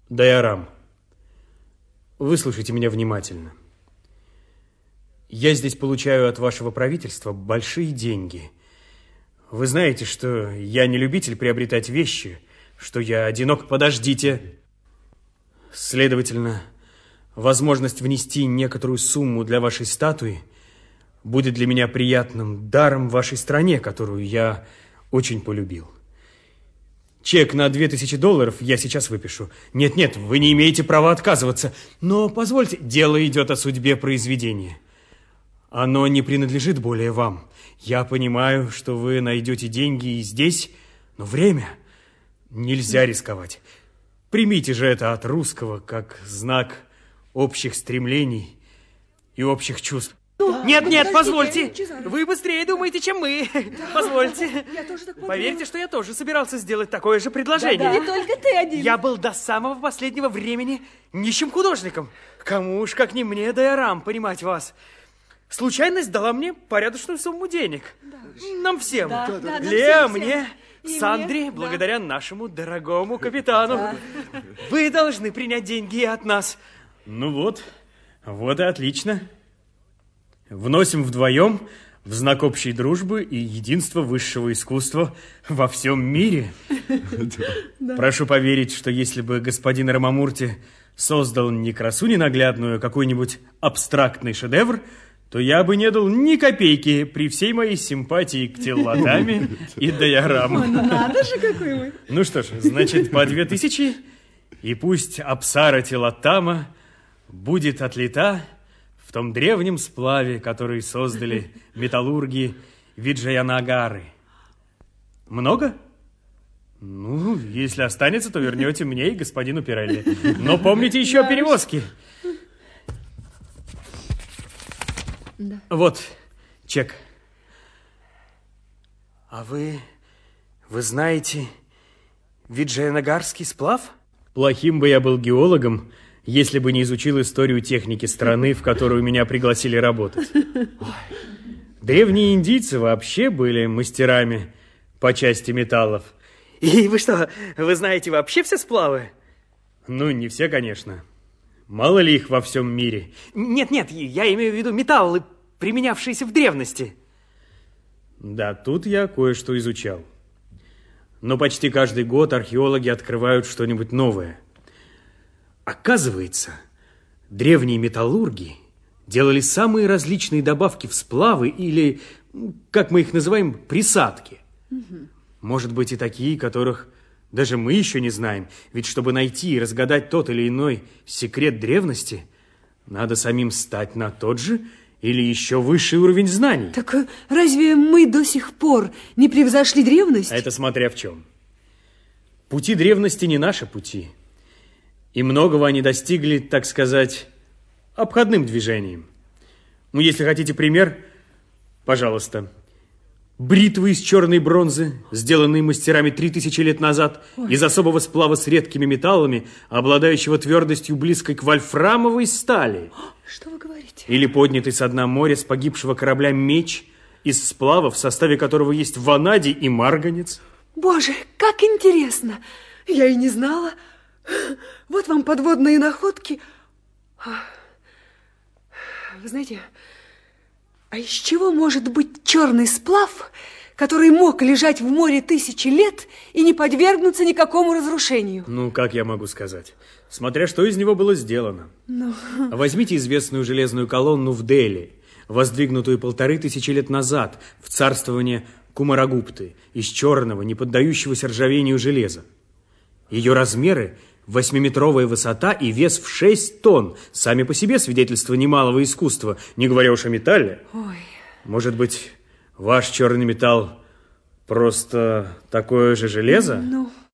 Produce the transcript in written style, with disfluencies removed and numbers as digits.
Дайорам, выслушайте меня внимательно. Я здесь получаю от вашего правительства большие деньги. Вы знаете, что я не любитель приобретать вещи, что я одинок. Подождите. Следовательно, возможность внести некоторую сумму для вашей статуи будет для меня приятным даром в вашей стране, которую я очень полюбил. Чек на $2000 я сейчас выпишу. Нет, вы не имеете права отказываться. Но позвольте, дело идет о судьбе произведения. Оно не принадлежит более вам. Я понимаю, что вы найдете деньги и здесь, но время нельзя рисковать. Примите же это от русского как знак общих стремлений и общих чувств. Нет, позвольте. Вы быстрее думаете, чем мы. Позвольте. Поверьте, что я тоже собирался сделать такое же предложение. Не только ты один. Я был до самого последнего времени нищим художником. Кому уж, как не мне, Дайорам, понимать вас. Случайность дала мне порядочную сумму денег. Нам всем. Лео, мне, Сандре, благодаря нашему дорогому капитану. Вы должны принять деньги и от нас. Ну вот и отлично. Вносим вдвоем в знак общей дружбы и единства высшего искусства во всем мире. Прошу поверить, что если бы господин Рамамурти создал не красу ненаглядную, а какой-нибудь абстрактный шедевр, то я бы не дал ни копейки при всей моей симпатии к Тиллатаме и Дайораму. Надо же, какой вы. Ну что ж, значит, по 2000, и пусть Апсара Тиллатама будет отлита в том древнем сплаве, который создали металлурги Виджаянагары. Много? Ну, если останется, то вернете мне и господину Пирелли. Но помните еще о перевозке. Да. Вот чек. А вы знаете Виджаянагарский сплав? Плохим бы я был геологом, если бы не изучил историю техники страны, в которую меня пригласили работать. Древние индийцы вообще были мастерами по части металлов. И вы что, вы знаете вообще все сплавы? Ну, не все, конечно. Мало ли их во всем мире. Нет, я имею в виду металлы, применявшиеся в древности. Да, тут я кое-что изучал. Но почти каждый год археологи открывают что-нибудь новое. Оказывается, древние металлурги делали самые различные добавки в сплавы или, как мы их называем, присадки. Может быть, и такие, которых даже мы еще не знаем. Ведь чтобы найти и разгадать тот или иной секрет древности, надо самим стать на тот же или еще высший уровень знаний. Так разве мы до сих пор не превзошли древность? А это смотря в чем. Пути древности не наши пути. И многого они достигли, так сказать, обходным движением. Ну, если хотите пример, пожалуйста. Бритвы из черной бронзы, сделанные мастерами 3000 лет назад, из особого сплава с редкими металлами, обладающего твердостью близкой к вольфрамовой стали. Что вы говорите? Или поднятый со дна моря с погибшего корабля меч из сплава, в составе которого есть ванадий и марганец. Боже, как интересно! Я и не знала. Вот вам подводные находки. Вы знаете, а из чего может быть черный сплав, который мог лежать в море 1000 лет и не подвергнуться никакому разрушению? Ну, как я могу сказать? Смотря что из него было сделано. Возьмите известную железную колонну в Дели, воздвигнутую 1500 лет назад в царствование Кумарагупты из черного, не поддающегося ржавению железа. Ее размеры 8-метровая высота и вес в 6 тонн. Сами по себе свидетельство немалого искусства, не говоря уж о металле. Может быть, ваш черный металл просто такое же железо?